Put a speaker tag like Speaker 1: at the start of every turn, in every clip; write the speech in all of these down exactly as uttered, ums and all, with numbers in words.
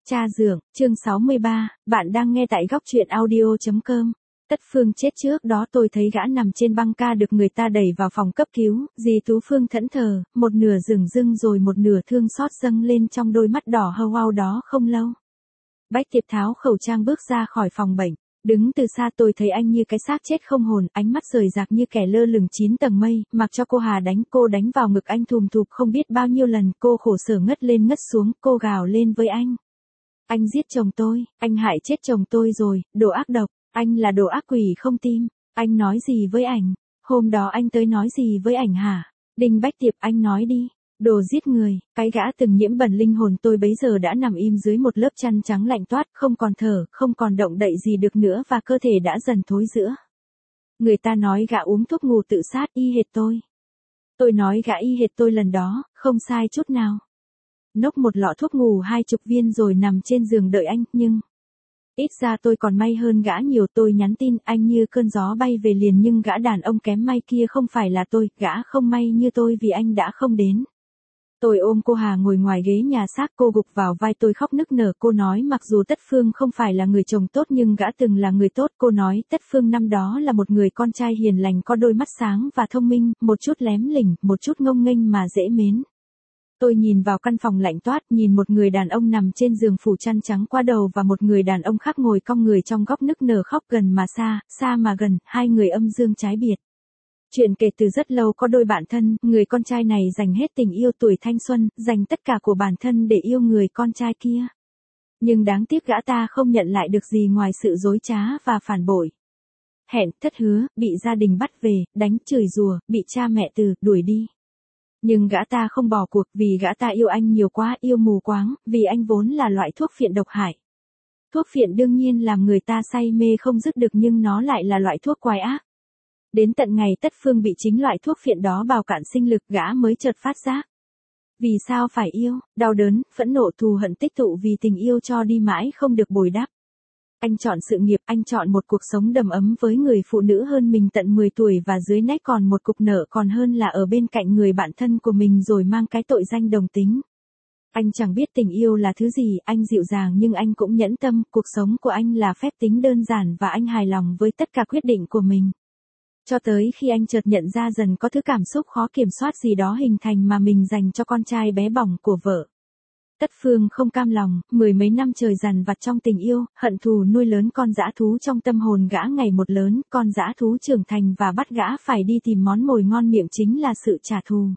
Speaker 1: Cha dượng, chương sáu mươi ba, bạn đang nghe tại góc truyện audio chấm com. Tất Phương chết trước đó tôi thấy gã nằm trên băng ca được người ta đẩy vào phòng cấp cứu, dì Tú Phương thẫn thờ, một nửa rừng rưng rồi một nửa thương xót dâng lên trong đôi mắt đỏ hau hau đó không lâu. Bách Tiệp tháo khẩu trang bước ra khỏi phòng bệnh. Đứng từ xa tôi thấy anh như cái xác chết không hồn, ánh mắt rời rạc như kẻ lơ lửng chín tầng mây, mặc cho cô Hà đánh, cô đánh vào ngực anh thùm thụp không biết bao nhiêu lần, cô khổ sở ngất lên ngất xuống, cô gào lên với anh. Anh giết chồng tôi, anh hại chết chồng tôi rồi, đồ ác độc, anh là đồ ác quỷ không tim, anh nói gì với ảnh, hôm đó anh tới nói gì với ảnh hả? Đinh Bách Tiệp, anh nói đi. Đồ giết người, cái gã từng nhiễm bẩn linh hồn tôi bấy giờ đã nằm im dưới một lớp chăn trắng lạnh toát, không còn thở, không còn động đậy gì được nữa và cơ thể đã dần thối rữa. Người ta nói gã uống thuốc ngủ tự sát y hệt tôi. Tôi nói gã y hệt tôi lần đó, không sai chút nào. Nốc một lọ thuốc ngủ hai chục viên rồi nằm trên giường đợi anh, nhưng... Ít ra tôi còn may hơn gã nhiều, tôi nhắn tin anh như cơn gió bay về liền nhưng gã đàn ông kém may kia không phải là tôi, gã không may như tôi vì anh đã không đến. Tôi ôm cô Hà ngồi ngoài ghế nhà xác, cô gục vào vai tôi khóc nức nở, cô nói mặc dù Tất Phương không phải là người chồng tốt nhưng gã từng là người tốt, cô nói Tất Phương năm đó là một người con trai hiền lành có đôi mắt sáng và thông minh, một chút lém lỉnh, một chút ngông nghênh mà dễ mến. Tôi nhìn vào căn phòng lạnh toát, nhìn một người đàn ông nằm trên giường phủ chăn trắng qua đầu và một người đàn ông khác ngồi cong người trong góc nức nở khóc, gần mà xa, xa mà gần, hai người âm dương trái biệt. Chuyện kể từ rất lâu có đôi bạn thân, người con trai này dành hết tình yêu tuổi thanh xuân, dành tất cả của bản thân để yêu người con trai kia. Nhưng đáng tiếc gã ta không nhận lại được gì ngoài sự dối trá và phản bội. Hẹn, thất hứa, bị gia đình bắt về, đánh, chửi rủa, bị cha mẹ từ, đuổi đi. Nhưng gã ta không bỏ cuộc vì gã ta yêu anh nhiều quá, yêu mù quáng, vì anh vốn là loại thuốc phiện độc hại. Thuốc phiện đương nhiên làm người ta say mê không dứt được nhưng nó lại là loại thuốc quái ác. Đến tận ngày Tất Phương bị chính loại thuốc phiện đó bào cạn sinh lực gã mới chợt phát giác. Vì sao phải yêu, đau đớn, phẫn nộ thù hận tích tụ vì tình yêu cho đi mãi không được bồi đắp. Anh chọn sự nghiệp, anh chọn một cuộc sống đầm ấm với người phụ nữ hơn mình tận mười tuổi và dưới nách còn một cục nợ còn hơn là ở bên cạnh người bạn thân của mình rồi mang cái tội danh đồng tính. Anh chẳng biết tình yêu là thứ gì, anh dịu dàng nhưng anh cũng nhẫn tâm, cuộc sống của anh là phép tính đơn giản và anh hài lòng với tất cả quyết định của mình. Cho tới khi anh chợt nhận ra dần có thứ cảm xúc khó kiểm soát gì đó hình thành mà mình dành cho con trai bé bỏng của vợ. Tất Phương không cam lòng, mười mấy năm trời dằn vặt trong tình yêu, hận thù nuôi lớn con dã thú trong tâm hồn gã ngày một lớn, con dã thú trưởng thành và bắt gã phải đi tìm món mồi ngon miệng chính là sự trả thù.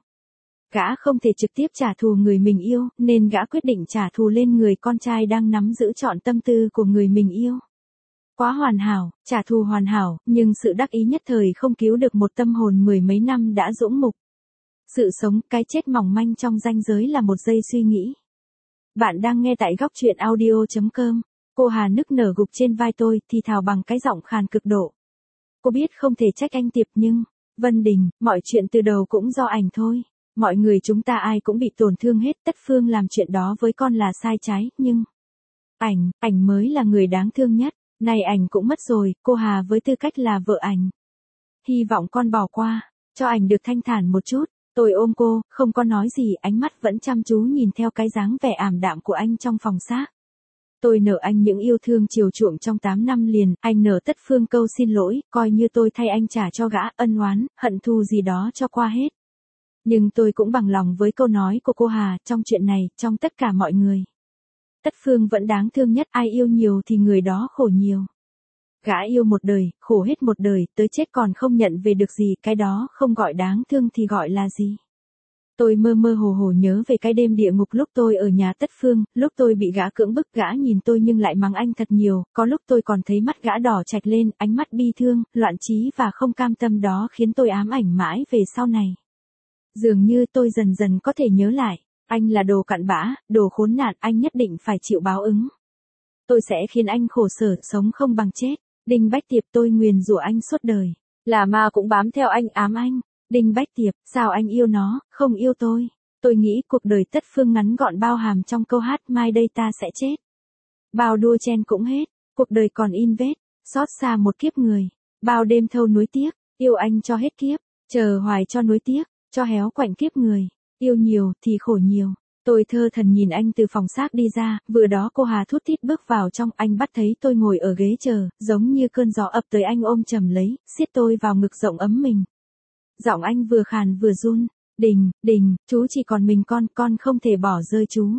Speaker 1: Gã không thể trực tiếp trả thù người mình yêu, nên gã quyết định trả thù lên người con trai đang nắm giữ trọn tâm tư của người mình yêu. Quá hoàn hảo, trả thù hoàn hảo, nhưng sự đắc ý nhất thời không cứu được một tâm hồn mười mấy năm đã dũng mục. Sự sống, cái chết mỏng manh trong ranh giới là một giây suy nghĩ. Bạn đang nghe tại góc truyện audio chấm com. Cô Hà nức nở gục trên vai tôi, thì thào bằng cái giọng khàn cực độ. Cô biết không thể trách anh Tiệp nhưng, Vân Đình, mọi chuyện từ đầu cũng do ảnh thôi. Mọi người chúng ta ai cũng bị tổn thương hết, Tất Phương làm chuyện đó với con là sai trái, nhưng... Ảnh, ảnh mới là người đáng thương nhất. Này ảnh cũng mất rồi, cô Hà với tư cách là vợ ảnh. Hy vọng con bỏ qua, cho ảnh được thanh thản một chút. Tôi ôm cô, không có nói gì, ánh mắt vẫn chăm chú nhìn theo cái dáng vẻ ảm đạm của anh trong phòng xác. Tôi nợ anh những yêu thương chiều chuộng trong tám năm liền, anh nợ Tất Phương câu xin lỗi, coi như tôi thay anh trả cho gã, ân oán, hận thù gì đó cho qua hết. Nhưng tôi cũng bằng lòng với câu nói của cô Hà, trong chuyện này, trong tất cả mọi người. Tất Phương vẫn đáng thương nhất, ai yêu nhiều thì người đó khổ nhiều. Gã yêu một đời, khổ hết một đời, tới chết còn không nhận về được gì, cái đó không gọi đáng thương thì gọi là gì. Tôi mơ mơ hồ hồ nhớ về cái đêm địa ngục lúc tôi ở nhà Tất Phương, lúc tôi bị gã cưỡng bức, gã nhìn tôi nhưng lại mắng anh thật nhiều, có lúc tôi còn thấy mắt gã đỏ chạch lên, ánh mắt bi thương, loạn trí và không cam tâm đó khiến tôi ám ảnh mãi về sau này. Dường như tôi dần dần có thể nhớ lại. Anh là đồ cặn bã, đồ khốn nạn, anh nhất định phải chịu báo ứng. Tôi sẽ khiến anh khổ sở, sống không bằng chết. Đinh Bách Tiệp, tôi nguyền rủa anh suốt đời. Là ma cũng bám theo anh, ám anh. Đinh Bách Tiệp, sao anh yêu nó, không yêu tôi? Tôi nghĩ cuộc đời Tất Phương ngắn gọn bao hàm trong câu hát mai đây ta sẽ chết. Bao đua chen cũng hết, cuộc đời còn in vết, xót xa một kiếp người. Bao đêm thâu nuối tiếc, yêu anh cho hết kiếp, chờ hoài cho nuối tiếc, cho héo quạnh kiếp người. Yêu nhiều thì khổ nhiều. Tôi thơ thần nhìn anh từ phòng xác đi ra, vừa đó cô Hà thút thít bước vào trong, anh bắt thấy tôi ngồi ở ghế chờ, giống như cơn gió ập tới anh ôm chầm lấy, siết tôi vào ngực rộng ấm mình. Giọng anh vừa khàn vừa run, Đình, Đình, chú chỉ còn mình con, con không thể bỏ rơi chú.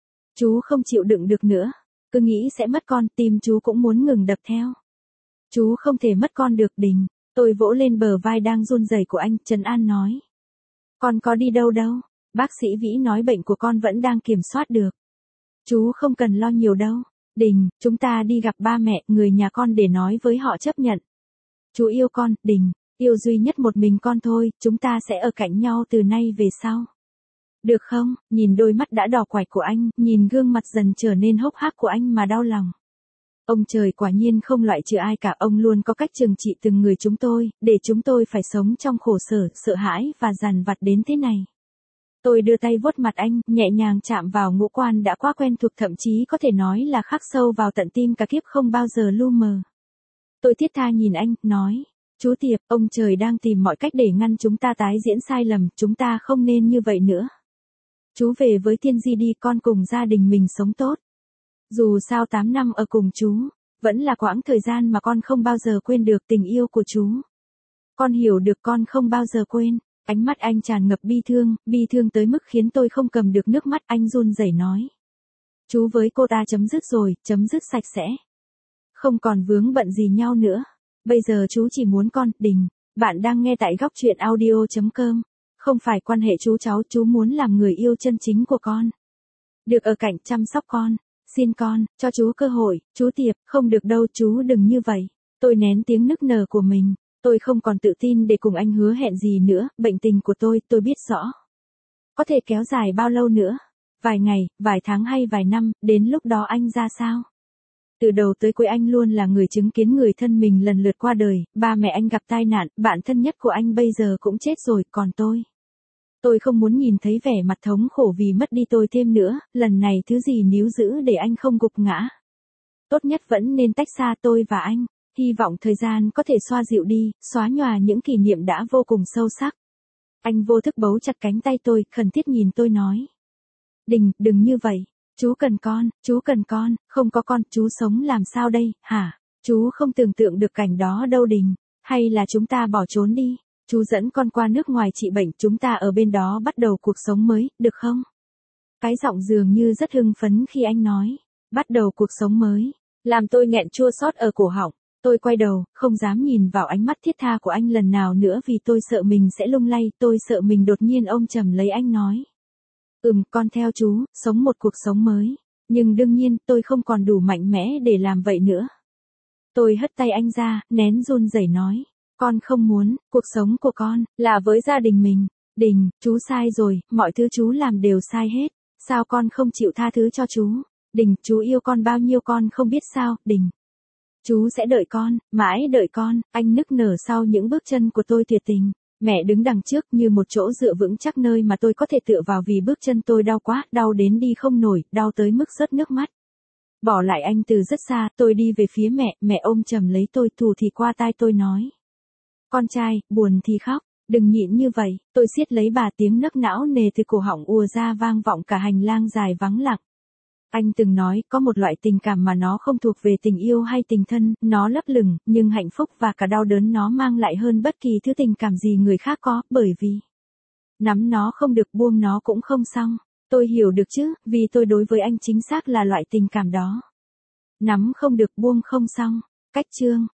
Speaker 1: Chú không chịu đựng được nữa, cứ nghĩ sẽ mất con, tim chú cũng muốn ngừng đập theo. Chú không thể mất con được Đình. Tôi vỗ lên bờ vai đang run rẩy của anh, trấn an nói. Con có đi đâu đâu, bác sĩ Vĩ nói bệnh của con vẫn đang kiểm soát được. Chú không cần lo nhiều đâu, Đình, chúng ta đi gặp ba mẹ, người nhà con để nói với họ chấp nhận. Chú yêu con, Đình, yêu duy nhất một mình con thôi, chúng ta sẽ ở cạnh nhau từ nay về sau. Được không? Nhìn đôi mắt đã đỏ quạch của anh, nhìn gương mặt dần trở nên hốc hác của anh mà đau lòng. Ông trời quả nhiên không loại trừ ai cả, ông luôn có cách trừng trị từng người chúng tôi, để chúng tôi phải sống trong khổ sở, sợ hãi và dằn vặt đến thế này. Tôi đưa tay vuốt mặt anh, nhẹ nhàng chạm vào ngũ quan đã quá quen thuộc, thậm chí có thể nói là khắc sâu vào tận tim, cả kiếp không bao giờ lu mờ. Tôi thiết tha nhìn anh, nói, chú Tiệp, ông trời đang tìm mọi cách để ngăn chúng ta tái diễn sai lầm, chúng ta không nên như vậy nữa. Chú về với Tiên Di đi, con cùng gia đình mình sống tốt. Dù sao tám năm ở cùng chú, vẫn là quãng thời gian mà con không bao giờ quên được tình yêu của chú. Con hiểu được, con không bao giờ quên. Ánh mắt anh tràn ngập bi thương, bi thương tới mức khiến tôi không cầm được nước mắt, anh run rẩy nói. Chú với cô ta chấm dứt rồi, chấm dứt sạch sẽ. Không còn vướng bận gì nhau nữa. Bây giờ chú chỉ muốn con, Đình. Bạn đang nghe tại góc truyện audio chấm com. Không phải quan hệ chú cháu, chú muốn làm người yêu chân chính của con. Được ở cạnh chăm sóc con. Xin con, cho chú cơ hội, chú Tiệp, không được đâu, chú đừng như vậy. Tôi nén tiếng nức nở của mình. Tôi không còn tự tin để cùng anh hứa hẹn gì nữa, bệnh tình của tôi, tôi biết rõ. Có thể kéo dài bao lâu nữa? Vài ngày, vài tháng hay vài năm, đến lúc đó anh ra sao? Từ đầu tới cuối anh luôn là người chứng kiến người thân mình lần lượt qua đời, ba mẹ anh gặp tai nạn, bạn thân nhất của anh bây giờ cũng chết rồi, còn tôi. Tôi không muốn nhìn thấy vẻ mặt thống khổ vì mất đi tôi thêm nữa, lần này thứ gì níu giữ để anh không gục ngã. Tốt nhất vẫn nên tách xa tôi và anh, hy vọng thời gian có thể xoa dịu đi, xóa nhòa những kỷ niệm đã vô cùng sâu sắc. Anh vô thức bấu chặt cánh tay tôi, khẩn thiết nhìn tôi nói. Đình, đừng như vậy, chú cần con, chú cần con, không có con, chú sống làm sao đây, hả? Chú không tưởng tượng được cảnh đó đâu Đình, hay là chúng ta bỏ trốn đi? Chú dẫn con qua nước ngoài trị bệnh, chúng ta ở bên đó bắt đầu cuộc sống mới, được không? Cái giọng dường như rất hưng phấn khi anh nói, bắt đầu cuộc sống mới, làm tôi nghẹn chua xót ở cổ họng. Tôi quay đầu, không dám nhìn vào ánh mắt thiết tha của anh lần nào nữa vì tôi sợ mình sẽ lung lay, tôi sợ mình đột nhiên ôm chầm lấy anh nói. Ừm, con theo chú, sống một cuộc sống mới, nhưng đương nhiên tôi không còn đủ mạnh mẽ để làm vậy nữa. Tôi hất tay anh ra, nén run rẩy nói. Con không muốn, cuộc sống của con, là với gia đình mình. Đình, chú sai rồi, mọi thứ chú làm đều sai hết. Sao con không chịu tha thứ cho chú? Đình, chú yêu con bao nhiêu con không biết sao, Đình. Chú sẽ đợi con, mãi đợi con, anh nức nở sau những bước chân của tôi tuyệt tình. Mẹ đứng đằng trước như một chỗ dựa vững chắc nơi mà tôi có thể tựa vào vì bước chân tôi đau quá, đau đến đi không nổi, đau tới mức rớt nước mắt. Bỏ lại anh từ rất xa, tôi đi về phía mẹ, mẹ ôm chầm lấy tôi, thủ thì qua tai tôi nói. Con trai, buồn thì khóc, đừng nhịn như vậy, tôi siết lấy bà, tiếng nấc não nề từ cổ họng ùa ra vang vọng cả hành lang dài vắng lặng. Anh từng nói, có một loại tình cảm mà nó không thuộc về tình yêu hay tình thân, nó lấp lửng, nhưng hạnh phúc và cả đau đớn nó mang lại hơn bất kỳ thứ tình cảm gì người khác có, bởi vì nắm nó không được, buông nó cũng không xong. Tôi hiểu được chứ, vì tôi đối với anh chính xác là loại tình cảm đó. Nắm không được, buông không xong. Cách chương